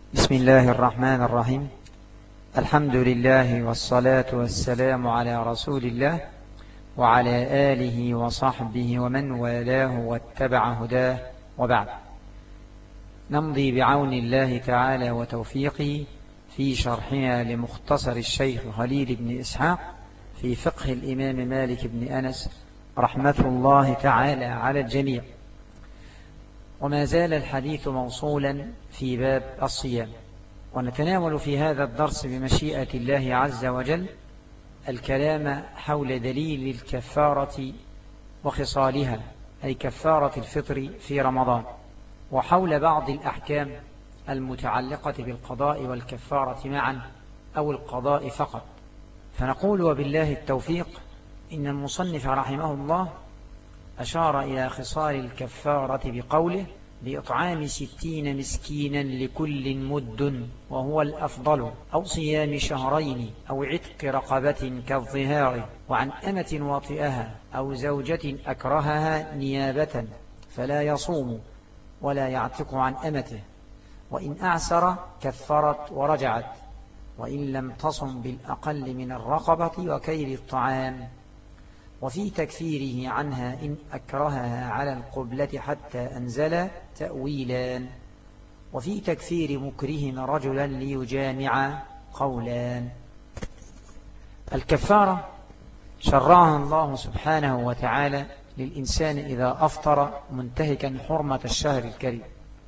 بسم الله الرحمن الرحيم. الحمد لله والصلاة والسلام على رسول الله وعلى آله وصحبه ومن والاه واتبع هداه، وبعد. نمضي بعون الله تعالى وتوفيقه في شرحنا لمختصر الشيخ خليل بن إسحاق في فقه الإمام مالك بن أنس رحمة الله تعالى على الجميع. وما زال الحديث موصولا في باب الصيام، ونتناول في هذا الدرس بمشيئة الله عز وجل الكلام حول دليل الكفارة وخصالها، أي كفارة الفطر في رمضان، وحول بعض الأحكام المتعلقة بالقضاء والكفارة معا أو القضاء فقط. فنقول وبالله التوفيق إن المصنف رحمه الله أشار إلى خصال الكفارة بقوله: بإطعام 60 مسكينا لكل مد، وهو الأفضل، أو صيام شهرين، أو عتق رقبة كالظهار، وعن أمة واطئها أو زوجة أكرهها نيابة فلا يصوم ولا يعتق عن أمته، وإن أعسر كفرت ورجعت، وإن لم تصم بالأقل من الرقبة وكيل الطعام. وفي تكفيره عنها إن أكرهها على القبلة حتى أنزل تأويلان، وفي تكفير مكره رجلا ليجامع قولان. الكفارة شرعها الله سبحانه وتعالى للإنسان إذا أفطر منتهكا حرمة الشهر الكريم،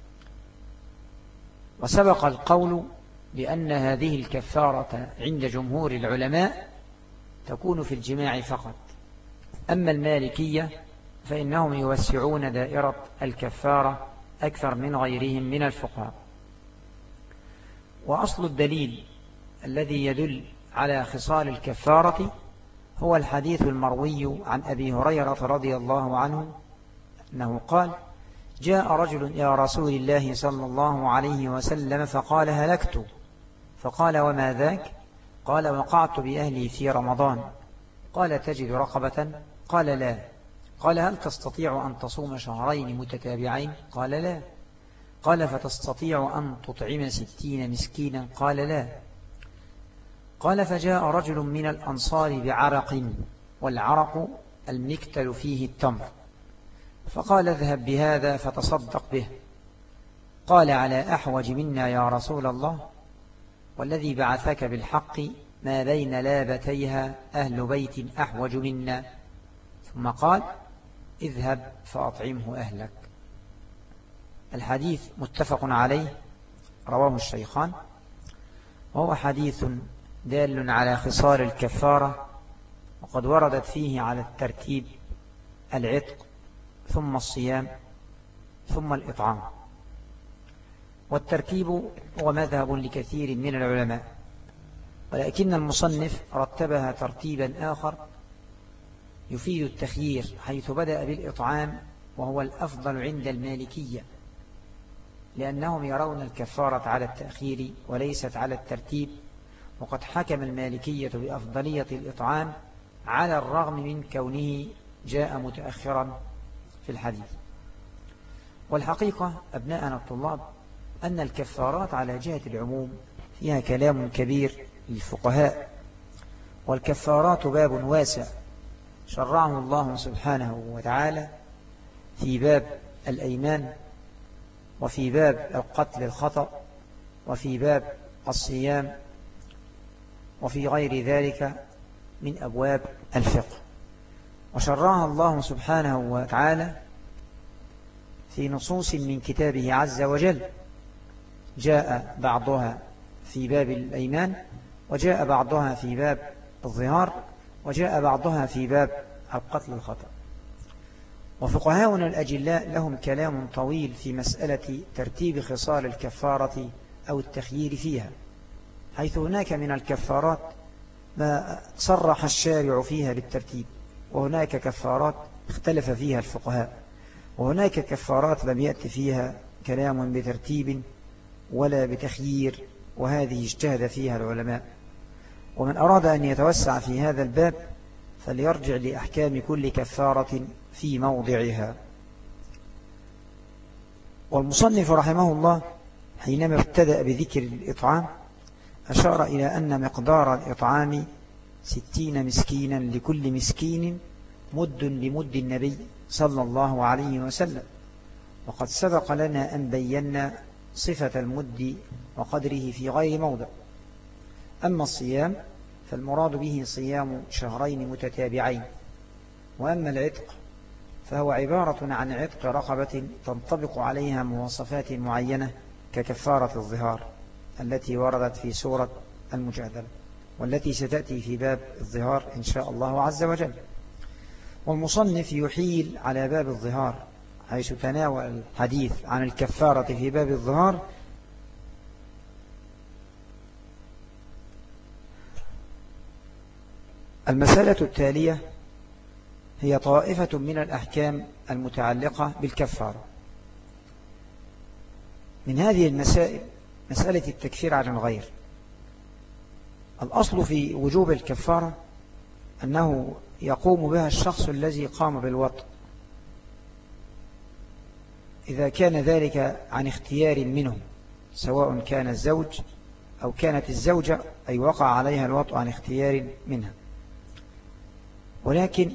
وسبق القول بأن هذه الكفارة عند جمهور العلماء تكون في الجماع فقط. أما المالكية فإنهم يوسعون دائرة الكفارة أكثر من غيرهم من الفقهاء. وأصل الدليل الذي يدل على خصال الكفارة هو الحديث المروي عن أبي هريرة رضي الله عنه أنه قال: جاء رجل إلى رسول الله صلى الله عليه وسلم فقال: هلكت. فقال: وما ذاك؟ قال: وقعت بأهلي في رمضان. قال: تجد رقبة؟ قال: لا. قال: هل تستطيع أن تصوم شهرين متتابعين؟ قال: لا. قال: فتستطيع أن تطعم 60 مسكينا؟ قال: لا. قال: فجاء رجل من الأنصار بعرق، والعرق المكتل فيه التمر، فقال: اذهب بهذا فتصدق به. قال: على أحوج منا يا رسول الله، والذي بعثك بالحق ما بين لابتيها أهل بيت أحوج منا. ثم قال: اذهب فأطعمه أهلك. الحديث متفق عليه، رواه الشيخان، وهو حديث دال على خصال الكفارة، وقد وردت فيه على الترتيب العتق ثم الصيام ثم الإطعام، والترتيب هو مذهب لكثير من العلماء، ولكن المصنف رتبها ترتيبا آخر يفيد التخيير، حيث بدأ بالإطعام وهو الأفضل عند المالكية، لأنهم يرون الكفارة على التأخير وليست على الترتيب، وقد حكم المالكية بأفضلية الإطعام على الرغم من كونه جاء متأخرا في الحديث. والحقيقة أبناءنا الطلاب أن الكفارات على جهة العموم فيها كلام كبير للفقهاء، والكفارات باب واسع شرعه الله سبحانه وتعالى في باب الأيمان، وفي باب القتل الخطأ، وفي باب الصيام، وفي غير ذلك من أبواب الفقه. وشرعها الله سبحانه وتعالى في نصوص من كتابه عز وجل، جاء بعضها في باب الأيمان، وجاء بعضها في باب الظهار، وجاء بعضها في باب القتل الخطأ. وفقهاؤنا الأجلاء لهم كلام طويل في مسألة ترتيب خصال الكفارة أو التخيير فيها، حيث هناك من الكفارات ما صرح الشارع فيها بالترتيب، وهناك كفارات اختلف فيها الفقهاء، وهناك كفارات لم يأتي فيها كلام بترتيب ولا بتخيير، وهذه اجتهد فيها العلماء. ومن أراد أن يتوسع في هذا الباب فليرجع لأحكام كل كفارة في موضعها. والمصنف رحمه الله حينما ابتدأ بذكر الإطعام أشار إلى أن مقدار الإطعام 60 مسكينا، لكل مسكين مد بمد النبي صلى الله عليه وسلم. وقد سبق لنا أن بينا صفة المد وقدره في غير موضع. أما الصيام فالمراد به صيام شهرين متتابعين، وأما العتق فهو عبارة عن عتق رقبة تنطبق عليها مواصفات معينة ككفارة الظهار التي وردت في سورة المجادلة، والتي ستأتي في باب الظهار إن شاء الله عز وجل. والمصنف يحيل على باب الظهار حيث تناول الحديث عن الكفارة في باب الظهار المسألة التالية هي طائفة من الأحكام المتعلقة بالكفارة. من هذه المسائل مسألة التكفير عن الغير. الأصل في وجوب الكفارة أنه يقوم بها الشخص الذي قام بالوطء، إذا كان ذلك عن اختيار منه، سواء كان الزوج أو كانت الزوجة أي وقع عليها الوطء عن اختيار منها. ولكن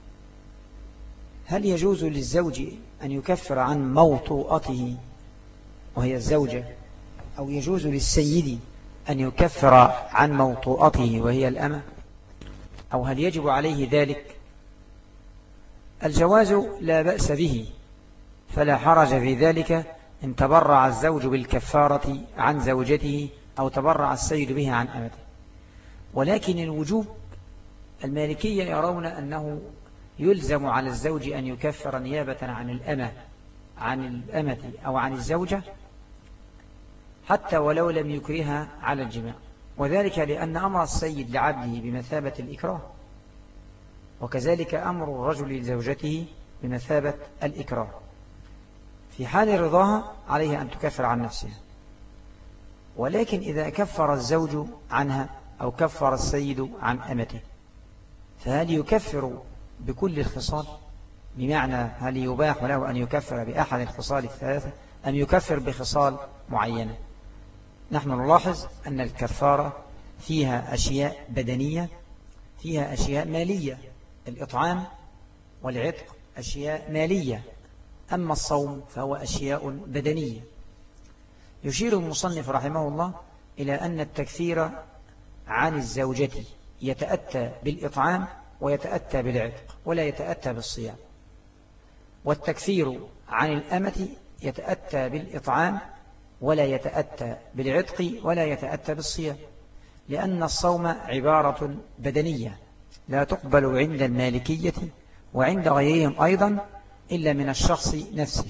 هل يجوز للزوج أن يكفر عن موطوءته وهي الزوجة، أو يجوز للسيد أن يكفر عن موطوءته وهي الأمة، أو هل يجب عليه ذلك؟ الجواز لا بأس به، فلا حرج في ذلك إن تبرع الزوج بالكفارة عن زوجته أو تبرع السيد بها عن أمته. ولكن الوجوب المالكية يرون أنه يلزم على الزوج أن يكفر نيابة عن الأمة أو عن الزوجة، حتى ولو لم يكرهها على الجماع، وذلك لأن أمر السيد لعبده بمثابة الإكراه، وكذلك أمر الرجل لزوجته بمثابة الإكراه. في حال رضاها عليها أن تكفر عن نفسها. ولكن إذا كفر الزوج عنها أو كفر السيد عن أمته، فهل يكفر بكل الخصال؟ بمعنى هل يباح له أن يكفر بأحد الخصال الثلاثة أم يكفر بخصال معينة؟ نحن نلاحظ أن الكفارة فيها أشياء بدنية، فيها أشياء مالية. الإطعام والعتق أشياء مالية، أما الصوم فهو أشياء بدنية. يشير المصنف رحمه الله إلى أن التكفير عن الزوجة يتأتى بالإطعام ويتأتى بالعتق ولا يتأتى بالصيام، والتكفير عن الأمة يتأتى بالإطعام ولا يتأتى بالعتق ولا يتأتى بالصيام، لأن الصوم عبارة بدنية لا تقبل عند المالكية وعند غيرهم أيضا إلا من الشخص نفسه.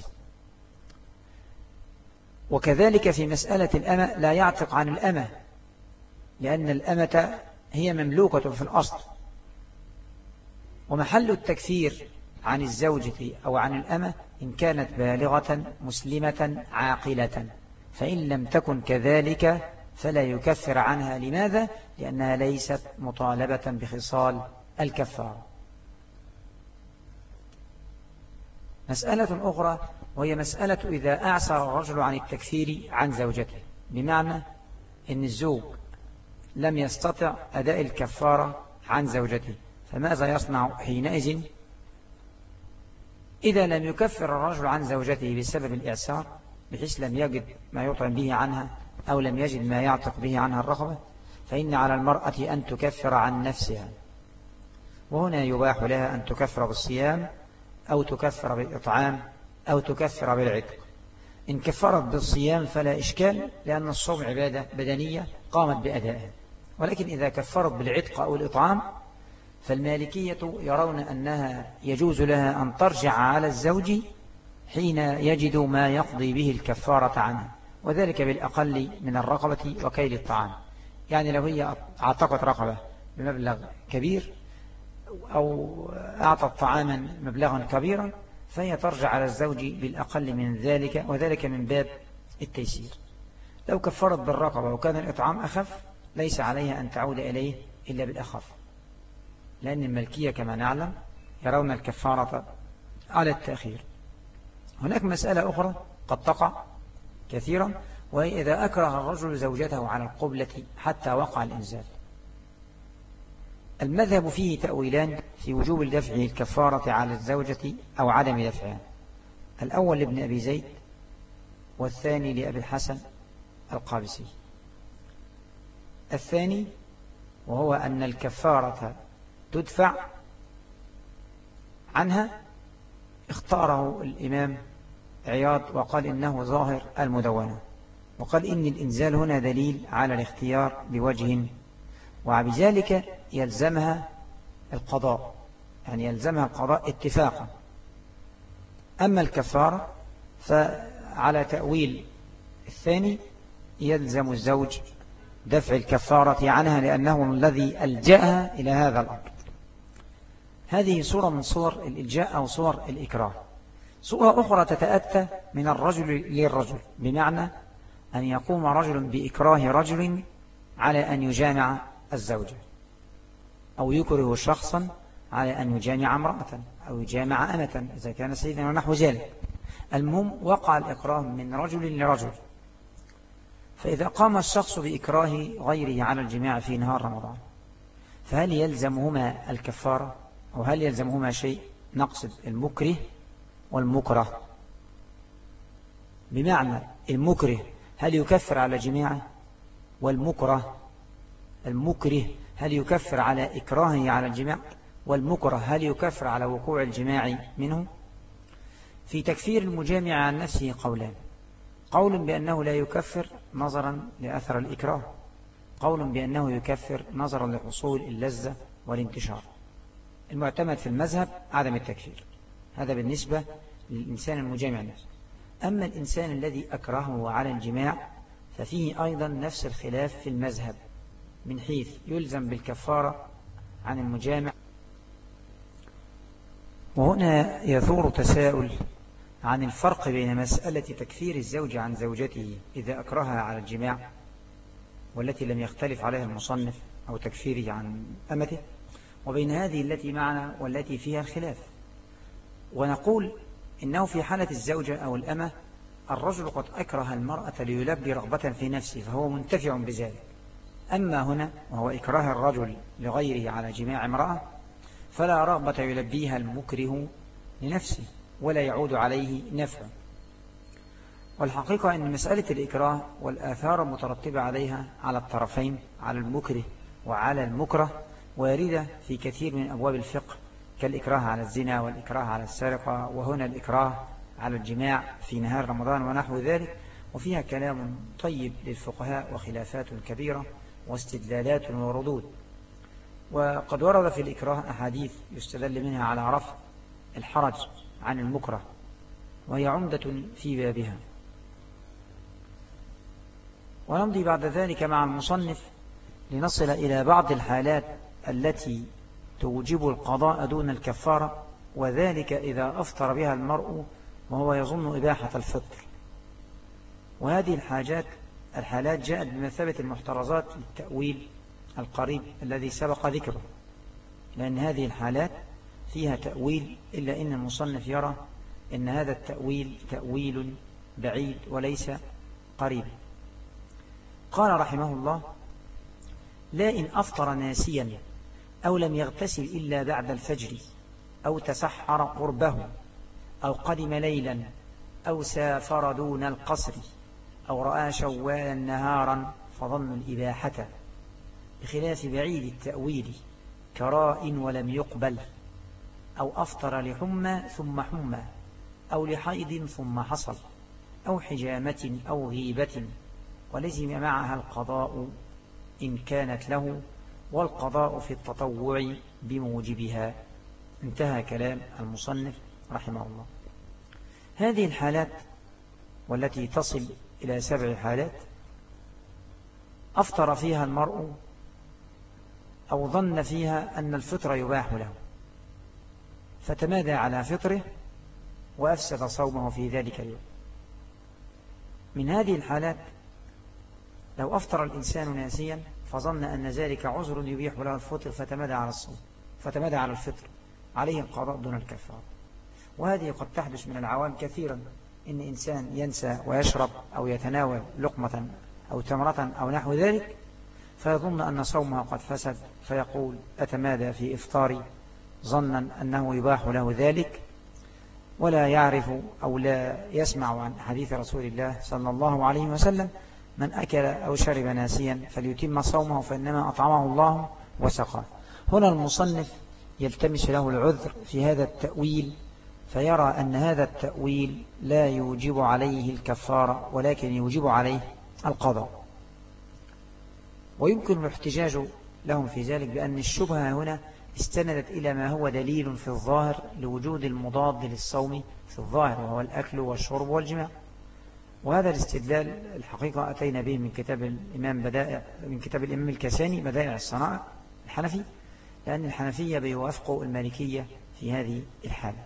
وكذلك في مسألة الأمة لا يعتق عن الأمة، لأن الأمة هي مملوكة في الأصل. ومحل التكفير عن الزوجة أو عن الأمة إن كانت بالغة مسلمة عاقلة، فإن لم تكن كذلك فلا يكفر عنها. لماذا؟ لأنها ليست مطالبة بخصال الكفارة. مسألة أخرى وهي مسألة إذا أعسر الرجل عن التكفير عن زوجته، بمعنى أن الزوج لم يستطع أداء الكفارة عن زوجته، فماذا يصنع حينئذ؟ إذا لم يكفر الرجل عن زوجته بسبب الإعسار، بحيث لم يجد ما يطعم به عنها أو لم يجد ما يعتق به عنها الرقبة، فإن على المرأة أن تكفر عن نفسها. وهنا يباح لها أن تكفر بالصيام أو تكفر بالإطعام أو تكفر بالعتق. إن كفرت بالصيام فلا إشكال، لأن الصوم عبادة بدنية قامت بأدائها. ولكن إذا كفرت بالعتق أو الإطعام فالمالكية يرون أنها يجوز لها أن ترجع على الزوج حين يجد ما يقضي به الكفارة عنها، وذلك بالأقل من الرقبة وكيل الطعام. يعني لو هي أعتقت رقبة بمبلغ كبير أو أعطت طعاما مبلغا كبيرا، فهي ترجع على الزوج بالأقل من ذلك، وذلك من باب التيسير. لو كفرت بالرقبة وكان الإطعام أخف ليس عليها أن تعود إليه إلا بالأخف، لأن الملكية كما نعلم يرون الكفارة على التأخير. هناك مسألة أخرى قد تقع كثيرا، وإذا أكره الرجل زوجته على القبلة حتى وقع الإنزال. المذهب فيه تأويلان في وجوب دفع الكفارة على الزوجة أو عدم دفعها. الأول لابن أبي زيد والثاني لأبي الحسن القابسي. الثاني وهو أن الكفارة تدفع عنها اختاره الإمام عياض وقال إنه ظاهر المدونة، وقال إن الإنزال هنا دليل على الاختيار بوجه، وبذلك يلزمها القضاء، يعني يلزمها القضاء اتفاقا. أما الكفارة فعلى تأويل الثاني يلزم الزوج دفع الكفارة عنها لأنه الذي ألجأها إلى هذا الأمر. هذه صورة من صور الإلجاء أو صور الإكراه. صورة أخرى تتأتى من الرجل للرجل، بمعنى أن يقوم رجل بإكراه رجل على أن يجامع الزوجة، أو يكره شخصا على أن يجامع امرأة أو يجامع أمة إذا كان سيدا ونحو ذلك. المهم وقع الإكراه من رجل لرجل. فإذا قام الشخص بإكراه غيره على الجماع في نهار رمضان، فهل يلزمهما الكفارة أو هل يلزمهما شيء؟ نقصد المكره والمكره، بمعنى المكره هل يكفر على جماعه، والمكره المكره هل يكفر على إكراهه على الجماع، والمكره هل يكفر على وقوع الجماع منه. في تكفير المجامع عن نفسه قولان: قول بأنه لا يكفر نظرا لأثر الإكراه، قول بأنه يكفر نظرا لحصول اللذة والانتشار. المعتمد في المذهب عدم التكفير، هذا بالنسبة للإنسان المجامع نفسه. أما الإنسان الذي أكرهه على الجماع ففيه أيضا نفس الخلاف في المذهب، من حيث يلزم بالكفارة عن المجامع. وهنا يثور تساؤل عن الفرق بين مسألة تكفير الزوج عن زوجته إذا أكرهها على الجماع، والتي لم يختلف عليها المصنف، أو تكفيره عن أمته، وبين هذه التي معنا والتي فيها الخلاف. ونقول إنه في حالة الزوجة أو الأمة الرجل قد أكره المرأة ليلبي رغبة في نفسه فهو منتفع بذلك. أما هنا وهو إكراه الرجل لغيره على جماع امرأة فلا رغبة يلبيها المكره لنفسه ولا يعود عليه نفع. والحقيقة أن مسألة الإكراه والآثار المترتبة عليها على الطرفين، على المكره وعلى المكره، واردة في كثير من أبواب الفقه، كالإكراه على الزنا والإكراه على السرقة، وهنا الإكراه على الجماع في نهار رمضان ونحو ذلك، وفيها كلام طيب للفقهاء وخلافات كبيرة واستدلالات وردود. وقد ورد في الإكراه أحاديث يستدل منها على رفع الحرج عن المكره، وهي عمدة في بابها. ونمضي بعد ذلك مع المصنف لنصل إلى بعض الحالات التي توجب القضاء دون الكفارة، وذلك إذا أفطر بها المرء وهو يظن إباحة الفطر. وهذه الحالات جاءت بمثابة المحترزات للتأويل القريب الذي سبق ذكره، لأن هذه الحالات فيها تأويل، إلا إن المصنف يرى إن هذا التأويل تأويل بعيد وليس قريب. قال رحمه الله: لا إن أفطر ناسيا أو لم يغتسل إلا بعد الفجر أو تسحر قربه أو قدم ليلا أو سافر دون القصر أو رأى شوالا نهارا فظن الإباحة، بخلاف بعيد التأويل كراء ولم يقبل، أو أفطر لحمى ثم حمى أو لحيض ثم حصل أو حجامة أو غيبة ولزم معها القضاء إن كانت له، والقضاء في التطوع بموجبها. انتهى كلام المصنف رحمه الله. هذه الحالات والتي تصل إلى 7 حالات أفطر فيها المرء أو ظن فيها أن الفطر يباح له فتمادى على فطره وأفسد صومه في ذلك اليوم. من هذه الحالات لو أفطر الإنسان ناسيا فظن أن ذلك عذر يبيح له الفطر فتمادى على الصوم، فتمادى على الفطر، عليه القضاء دون الكفارة. وهذه قد تحدث من العوام كثيرا، إن إنسان ينسى ويشرب أو يتناول لقمة أو تمرة أو نحو ذلك فيظن أن صومه قد فسد، فيقول أتمادى في إفطاري ظنا أنه يباح له ذلك، ولا يعرف أو لا يسمع عن حديث رسول الله صلى الله عليه وسلم: من أكل أو شرب ناسيا فليتم صومه فإنما أطعمه الله وسقاه. هنا المصنف يلتمس له العذر في هذا التأويل، فيرى أن هذا التأويل لا يوجب عليه الكفارة ولكن يوجب عليه القضاء. ويمكن الاحتجاج لهم في ذلك بأن الشبهة هنا استندت إلى ما هو دليل في الظاهر لوجود المضاد للصوم في الظاهر، وهو الأكل والشرب والجماع. وهذا الاستدلال الحقيقة أتينا به من كتاب الإمام الكساني بدائع الصنائع الحنفي، لأن الحنفية بيوافقوا المالكية في هذه الحالة.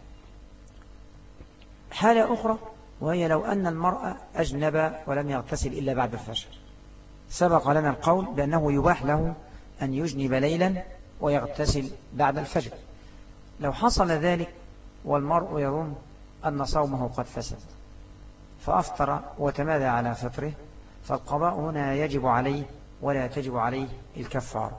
حالة أخرى وهي لو أن المرأة أجنب ولم يغتسل إلا بعد الفجر. سبق لنا القول بأنه يباح له أن يجنب ليلا ويغتسل بعد الفجر. لو حصل ذلك والمرء يظن أن صومه قد فسد فأفطر وتمادى على فطره، فالقضاء هنا يجب عليه ولا تجب عليه الكفارة.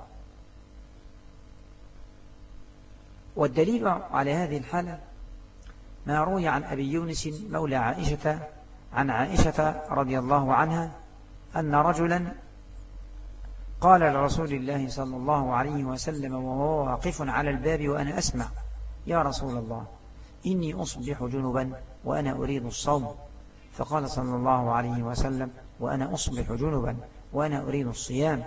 والدليل على هذه الحالة ما روي عن أبي يونس مولى عائشة عن عائشة رضي الله عنها أن رجلا قال لرسول الله صلى الله عليه وسلم وهو واقف على الباب وأنا أسمع: يا رسول الله، إني أصبح جنبا وأنا أريد الصوم. فقال صلى الله عليه وسلم: وأنا أصبح جنبا وأنا أريد الصيام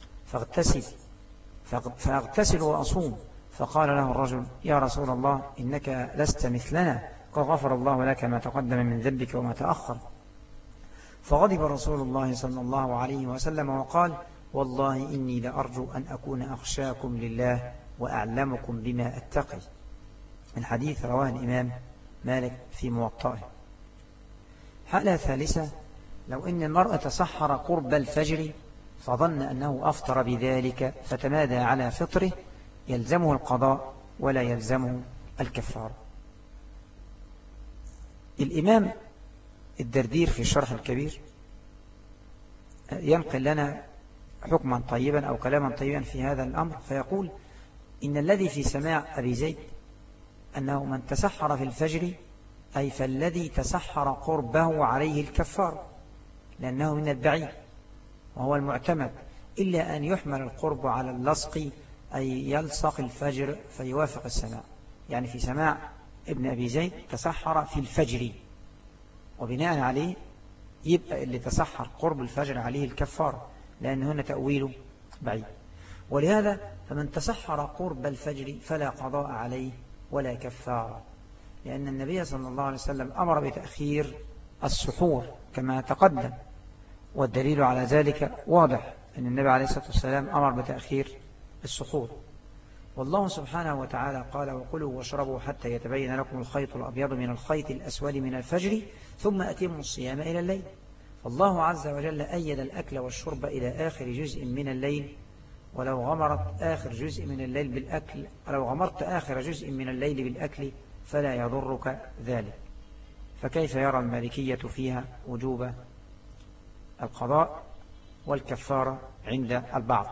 فأغتسل وأصوم. فقال له الرجل: يا رسول الله، إنك لست مثلنا، قد غفر الله لك ما تقدم من ذنبك وما تأخر. فغضب رسول الله صلى الله عليه وسلم وقال: والله إني لأرجو أن أكون أخشاكم لله وأعلمكم بما أتقي. الحديث رواه الإمام مالك في موطئه. حالة ثالثة: لو أن المرأة تسحر قرب الفجر فظن أنه أفطر بذلك فتمادى على فطره، يلزمه القضاء ولا يلزمه الكفارة. الإمام الدردير في الشرح الكبير ينقل لنا حكما طيبا أو كلاما طيبا في هذا الأمر، فيقول: إن الذي في سماع أبي زيد أنه من تسحر في الفجر أي فالذي تسحر قربه عليه الكفار، لأنه من البعيد وهو المعتمد، إلا أن يحمل القرب على اللصق أي يلصق الفجر فيوافق السماع. يعني في سماع ابن أبي زيد تسحر في الفجر، وبناء عليه يبقى اللي تسحر قرب الفجر عليه الكفار، لأن هنا تأويله بعيد. ولهذا فمن تسحر قرب الفجر فلا قضاء عليه ولا كفارة، لأن النبي صلى الله عليه وسلم أمر بتأخير السحور كما تقدم، والدليل على ذلك واضح، أن النبي عليه الصلاة والسلام أمر بتأخير السحور. والله سبحانه وتعالى قال: وكلوا واشربوا حتى يتبين لكم الخيط الأبيض من الخيط الأسود من الفجر ثم أتموا الصيام إلى الليل. فالله عز وجل أيد الأكل والشرب إلى آخر جزء من الليل، ولو غمرت آخر جزء من الليل بالأكل ولو غمرت آخر جزء من الليل بالأكل فلا يضرك ذلك. فكيف يرى المالكية فيها وجوب القضاء والكفارة عند البعض؟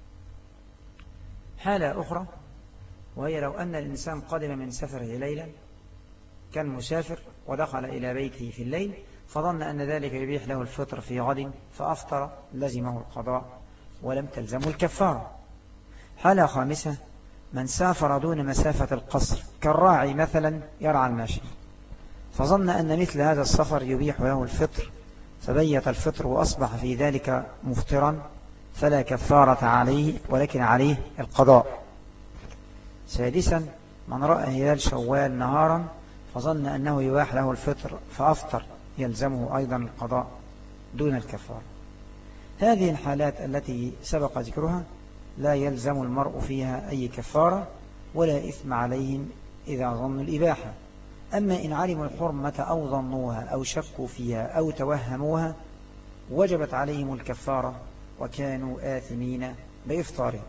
حالة أخرى وهي لو أن الإنسان قدم من سفره ليلا، كان مسافر ودخل إلى بيته في الليل فظن أن ذلك يبيح له الفطر في غد فأفطر، لزمه القضاء ولم تلزمه الكفارة. حالة خامسة: من سافر دون مسافة القصر، كالراعي مثلا يرعى الماشي، فظن أن مثل هذا السفر يبيح له الفطر فبيت الفطر وأصبح في ذلك مفطرا، فلا كفارة عليه ولكن عليه القضاء. سادسا: من رأى هلال شوال نهارا فظن أنه يباح له الفطر فأفطر، يلزمه أيضا القضاء دون الكفارة. هذه الحالات التي سبق ذكرها لا يلزم المرء فيها أي كفارة ولا إثم عليهم إذا ظنوا الإباحة. أما إن علموا الحرمة أو ظنوها أو شكوا فيها أو توهموها وجبت عليهم الكفارة وكانوا آثمين بإفطارهم.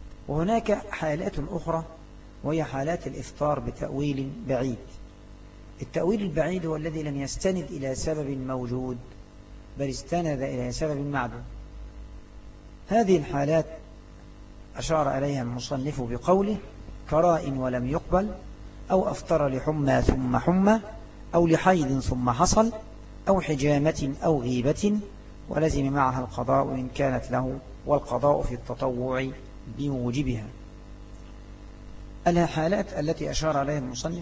وهناك حالات أخرى وهي حالات الإفطار بتأويل بعيد، التأويل البعيد هو الذي لم يستند إلى سبب موجود بل استند إلى سبب معدوم. هذه الحالات أشار إليها المصنف بقوله كراء ولم يقبل، أو أفطر لحمى ثم حمى، أو لحيض ثم حصل، أو حجامة أو غيبة، ولزم معها القضاء إن كانت له، والقضاء في التطوع بموجبها. الحالات التي أشار عليها المصنف: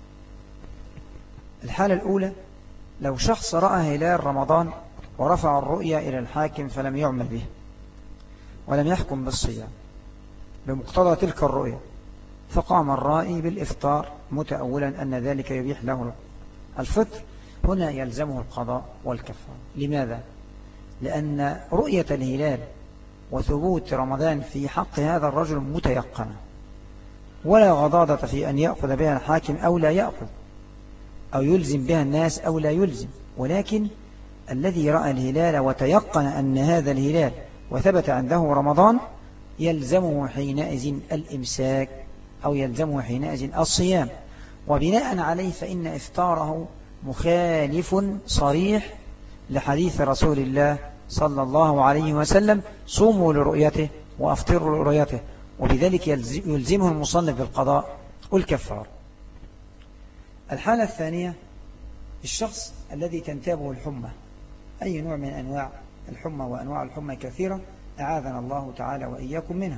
الحالة الأولى لو شخص رأى هلال رمضان ورفع الرؤيا إلى الحاكم فلم يعمل به ولم يحكم بالصيام بمقتضى تلك الرؤيا، فقام الرائي بالإفطار متأولا أن ذلك يبيح له الفطر، هنا يلزمه القضاء والكفارة. لماذا؟ لأن رؤية الهلال وثبوت رمضان في حق هذا الرجل متيقنة، ولا غضاضة في أن يأخذ بها الحاكم أو لا يأخذ، أو يلزم بها الناس أو لا يلزم، ولكن الذي رأى الهلال وتيقن أن هذا الهلال وثبت عنده رمضان يلزمه حينئذ الإمساك أو يلزمه حينئذ الصيام، وبناء عليه فإن إفطاره مخالف صريح لحديث رسول الله صلى الله عليه وسلم: صوموا لرؤيته وأفطروا لرؤيته، وبذلك يلزمه المصنف بالقضاء والكفار. الحالة الثانية: الشخص الذي تنتابه الحمى، أي نوع من أنواع الحمى، وأنواع الحمى كثيرة أعاذنا الله تعالى وإياكم منها.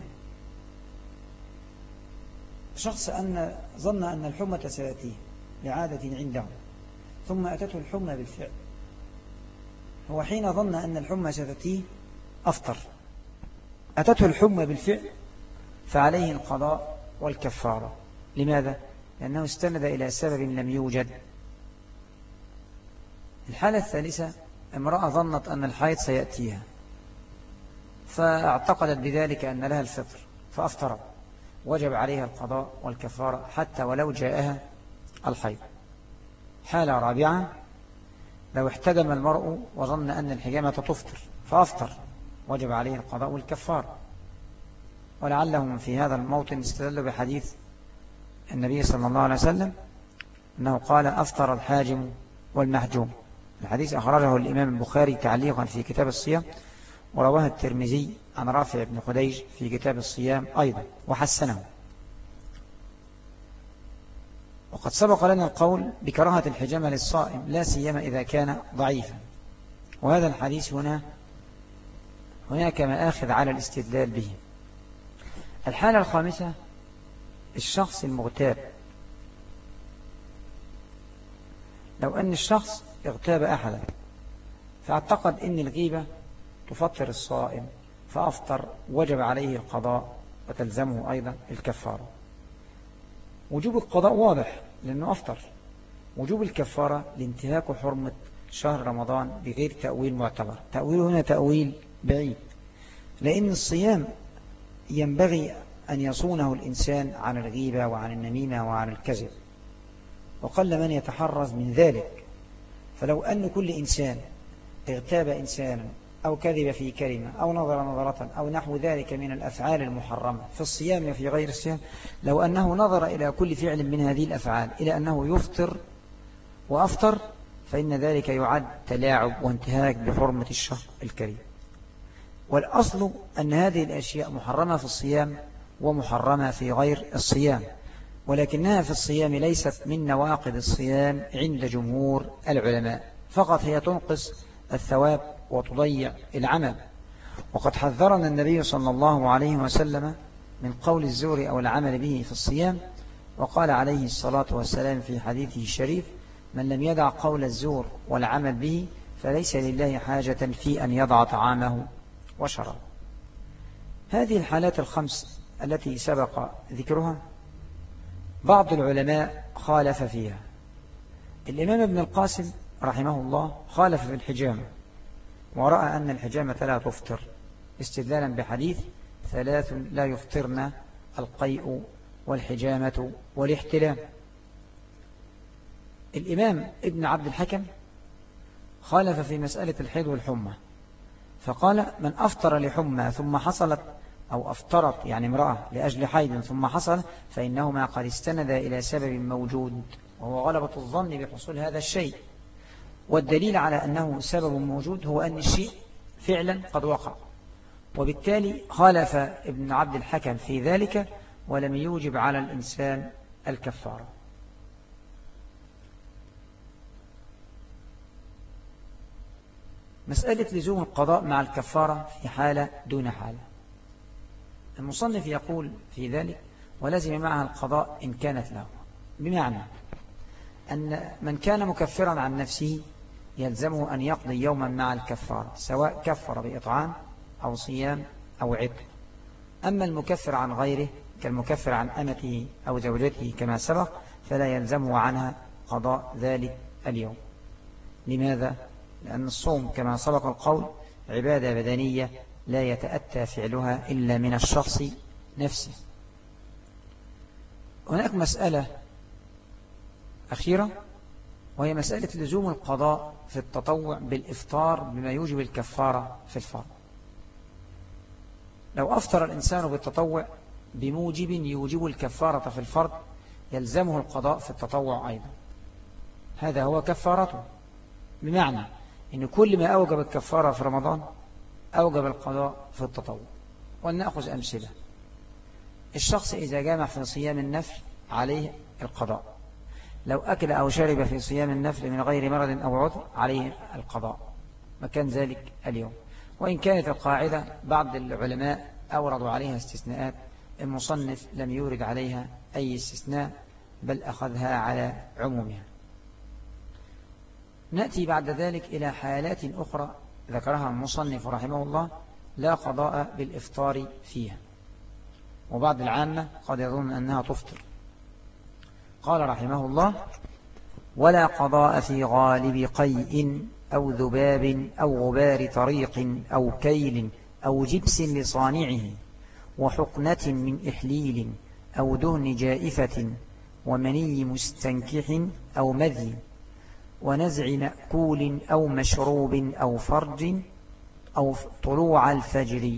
شخص ظن أن الحمى ستأتيه لعادة عنده، ثم أتته الحمى بالفعل، هو حين ظن أن الحمى ستأتيه أفطر، أتته الحمى بالفعل فعليه القضاء والكفارة. لماذا؟ لأنه استند إلى سبب لم يوجد. الحالة الثالثة: امرأة ظنت أن الحيض سيأتيها فاعتقدت بذلك أن لها الفطر فأفطرت، وجب عليها القضاء والكفارة حتى ولو جاءها الحيض. حالة رابعة: لو احتجم المرء وظن أن الحجامة تفطر فأفطر، وجب عليه القضاء والكفارة. ولعلهم في هذا الموطن استدلوا بحديث النبي صلى الله عليه وسلم أنه قال: أفطر الحاجم والمحجوم. الحديث أخرجه الإمام البخاري تعليقا في كتاب الصيام، ورواه الترمذي عن رافع بن خديج في كتاب الصيام أيضا وحسنه. وقد سبق لنا القول بكراهة الحجامة للصائم، لا سيما إذا كان ضعيفا، وهذا الحديث هناك مآخذ على الاستدلال به. الحالة الخامسة: الشخص المغتاب. لو أن الشخص اغتاب أحدا فاعتقد أن الغيبة تفطر الصائم فأفطر، وجب عليه القضاء وتلزمه أيضا الكفارة. وجوب القضاء واضح لأنه أفطر، وجوب الكفارة لانتهاك حرمة شهر رمضان بغير تأويل معتبر. تأويل هنا تأويل بعيد، لأن الصيام ينبغي أن يصونه الإنسان عن الغيبة وعن النميمة وعن الكذب، وقل من يتحرز من ذلك. فلو أن كل إنسان اغتاب إنسانا أو كذب في كلمة أو نظر نظرة أو نحو ذلك من الأفعال المحرمة في الصيام وفي غير الصيام، لو أنه نظر إلى كل فعل من هذه الأفعال إلى أنه يفطر وأفطر، فإن ذلك يعد تلاعب وانتهاك بحرمة الشهر الكريم. والأصل أن هذه الأشياء محرمة في الصيام ومحرمة في غير الصيام، ولكنها في الصيام ليست من نواقض الصيام عند جمهور العلماء، فقط هي تنقص الثواب وتضيع العمل. وقد حذرنا النبي صلى الله عليه وسلم من قول الزور أو العمل به في الصيام، وقال عليه الصلاة والسلام في حديثه الشريف: من لم يدع قول الزور والعمل به فليس لله حاجة في أن يضع طعامه وشرابه. هذه الحالات الخمس التي سبق ذكرها بعض العلماء خالف فيها. الإمام ابن القاسم رحمه الله خالف في الحجامة، ورأى أن الحجامة لا تفطر، استدلالا بحديث: ثلاث لا يفطرن: القيء والحجامة والاحتلام. الإمام ابن عبد الحكم خالف في مسألة الحيض والحمى، فقال: من أفطر لحمى ثم حصلت، أو أفطرت يعني امرأة لأجل حيض ثم حصل، فإنهما قد استند إلى سبب موجود وهو غلبة الظن بحصول هذا الشيء، والدليل على أنه سبب موجود هو أن الشيء فعلا قد وقع، وبالتالي خالف ابن عبد الحكم في ذلك ولم يوجب على الإنسان الكفارة. مسألة لزوم القضاء مع الكفارة في حالة دون حالة. المصنف يقول في ذلك: ولزم معها القضاء إن كانت له، بمعنى أن من كان مكفرا عن نفسه يلزمه أن يقضي يوما مع الكفارة، سواء كفر بإطعام أو صيام أو عتق. أما المكفر عن غيره كالمكفر عن أمته أو زوجته كما سبق فلا يلزمه عنها قضاء ذلك اليوم. لماذا؟ لأن الصوم كما سبق القول عبادة بدنية لا يتأتى فعلها إلا من الشخص نفسه. هناك مسألة أخيرة، وهي مسألة لزوم القضاء في التطوع بالإفطار بما يوجب الكفارة في الفرض. لو أفطر الإنسان بالتطوع بموجب يوجب الكفارة في الفرض يلزمه القضاء في التطوع أيضا، هذا هو كفارته، بمعنى أن كل ما أوجب الكفارة في رمضان أوجب القضاء في التطوع. ولنأخذ أمثلة: الشخص إذا جامع في صيام النفل عليه القضاء، لو أكل أو شرب في صيام النفل من غير مرض أو عذر عليه القضاء مكان ذلك اليوم. وإن كانت القاعدة بعض العلماء أوردوا عليها استثناءات، المصنف لم يورد عليها أي استثناء بل أخذها على عمومها. نأتي بعد ذلك إلى حالات أخرى ذكرها المصنف رحمه الله لا قضاء بالإفطار فيها، وبعض العامة قد يظن أنها تفطر. قال رحمه الله: ولا قضاء في غالب قيء أو ذباب أو غبار طريق أو كيل أو جبس لصانعه وحقنة من إحليل أو دهن جائفة ومني مستنكح أو مذي ونزع مأكول أو مشروب أو فرج أو طلوع الفجر.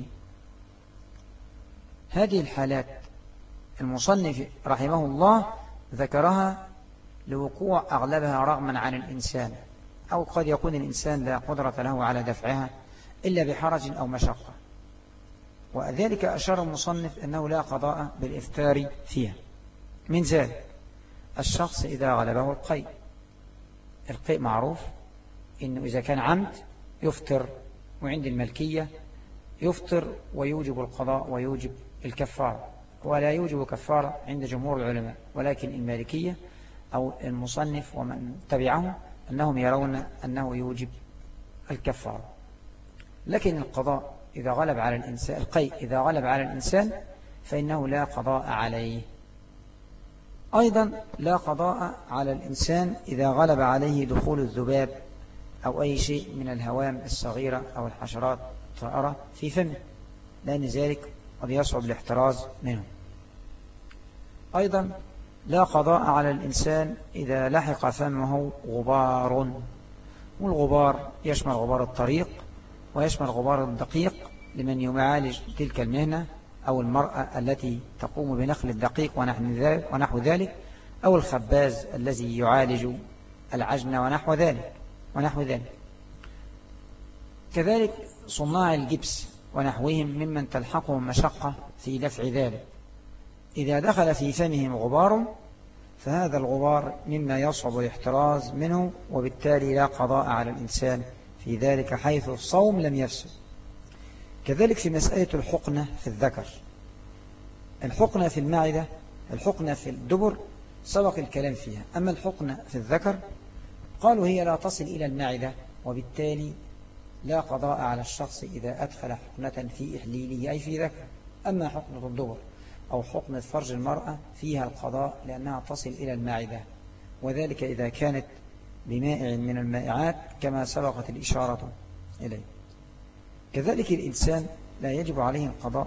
هذه الحالات المصنف رحمه الله ذكرها لوقوع أغلبها رغما عن الإنسان، أو قد يكون الإنسان لا قدرة له على دفعها إلا بحرج أو مشقة، وذلك أشار المصنف أنه لا قضاء بالإفطار فيها. من ذلك الشخص إذا غلبه القيء. القيء معروف إنه إذا كان عمد يفطر، وعند الملكية يفطر ويوجب القضاء ويوجب الكفارة، ولا يوجب كفارة عند جمهور العلماء، ولكن المالكية أو المصنف ومن تبعه أنهم يرون أنه يوجب الكفارة. لكن القضاء إذا غلب على الإنسان، القيء إذا غلب على الإنسان فإنه لا قضاء عليه. أيضا لا قضاء على الإنسان إذا غلب عليه دخول الذباب أو أي شيء من الهوام الصغيرة أو الحشرات الطائرة في فمه، لأن ذلك قد يصعب الاحتراز منه. أيضا لا قضاء على الإنسان إذا لحق فمه غبار، والغبار يشمل غبار الطريق ويشمل غبار الدقيق لمن يعالج تلك المهنة، أو المرأة التي تقوم بنخل الدقيق ونحو ذلك، أو الخباز الذي يعالج العجن ونحو ذلك. كذلك صناع الجبس ونحوهم ممن تلحقهم مشقة في دفع ذلك، إذا دخل في فمهم غبار فهذا الغبار مما يصعب الاحتراز منه، وبالتالي لا قضاء على الإنسان في ذلك حيث الصوم لم يفسد. كذلك في مسألة الحقنة في الذكر، الحقنة في المعدة، الحقنة في الدبر سبق الكلام فيها. أما الحقنة في الذكر قالوا هي لا تصل إلى المعدة، وبالتالي لا قضاء على الشخص إذا أدخل حقنة في إحليله أي في ذكر. أما حقنة الدبر أو حقنة فرج المرأة فيها القضاء لأنها تصل إلى المعدة، وذلك إذا كانت بمائع من المائعات كما سبقت الإشارة إليه. كذلك الإنسان لا يجب عليه القضاء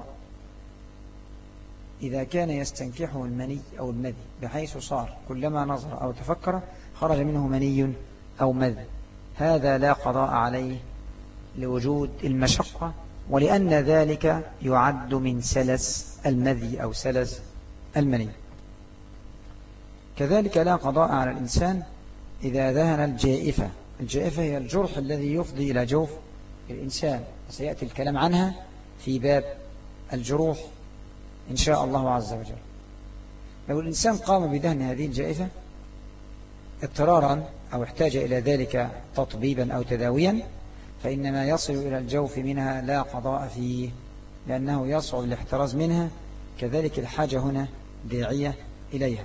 إذا كان يستنكحه المني أو المذي، بحيث صار كلما نظر أو تفكر خرج منه مني أو مذي، هذا لا قضاء عليه لوجود المشقة، ولأن ذلك يعد من سلس المذي أو سلس المني. كذلك لا قضاء على الإنسان إذا دهن الجائفة. الجائفة هي الجرح الذي يفضي إلى جوف الإنسان، سيأتي الكلام عنها في باب الجروح إن شاء الله عز وجل. لو الإنسان قام بدهن هذه الجائفة اضطرارا أو احتاج إلى ذلك تطبيبا أو تداويا، فإنما يصل إلى الجوف منها لا قضاء فيه، لأنه يصعب الاحتراز منها. كذلك الحاجة هنا داعية إليها.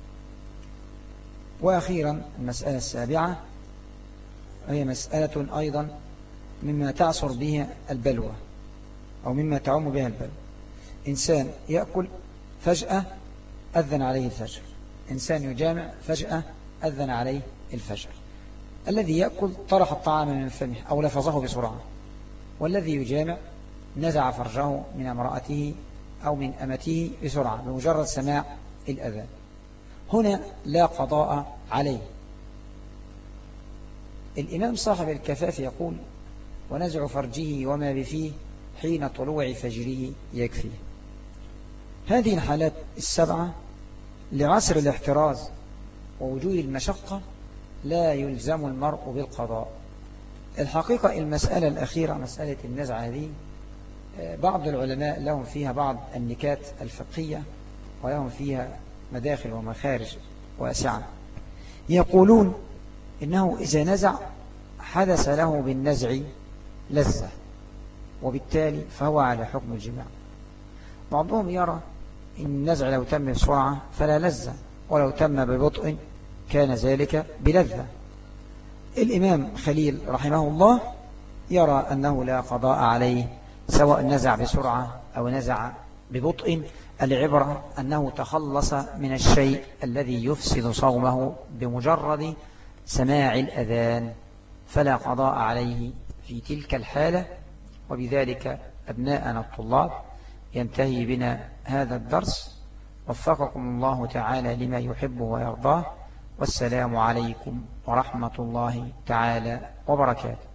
وأخيرا المسألة السابعة، وهي مسألة أيضا مما تعصر به البلوى أو مما تعم بها البلوى. إنسان يأكل فجأة أذن عليه الفجر، إنسان يجامع فجأة أذن عليه الفجر. الذي يأكل طرح الطعام من فمه أو لفظه بسرعة، والذي يجامع نزع فرجه من امرأته أو من أمته بسرعة بمجرد سماع الأذان. هنا لا قضاء عليه. الإمام صاحب الكفاف يقول: ونزع فرجه وما بفيه حين طلوع فجره يكفيه. هذه الحالات السبعة لعسر الاحتراز ووجود المشقة لا يلزم المرء بالقضاء. الحقيقة المسألة الأخيرة، مسألة النزع هذه، بعض العلماء لهم فيها بعض النكات الفقهية ولهم فيها مداخل ومخارج واسعة. يقولون إنه إذا نزع حدث له بالنزع لذة، وبالتالي فهو على حكم الجماع. بعضهم يرى إن النزع لو تم بسرعة فلا لذة، ولو تم ببطء كان ذلك بلذة. الإمام خليل رحمه الله يرى أنه لا قضاء عليه سواء نزع بسرعة أو نزع ببطء. العبرة أنه تخلص من الشيء الذي يفسد صومه بمجرد سماع الأذان، فلا قضاء عليه في تلك الحالة. وبذلك أبناءنا الطلاب ينتهي بنا هذا الدرس. وفقكم الله تعالى لما يحب ويرضاه، والسلام عليكم ورحمة الله تعالى وبركاته.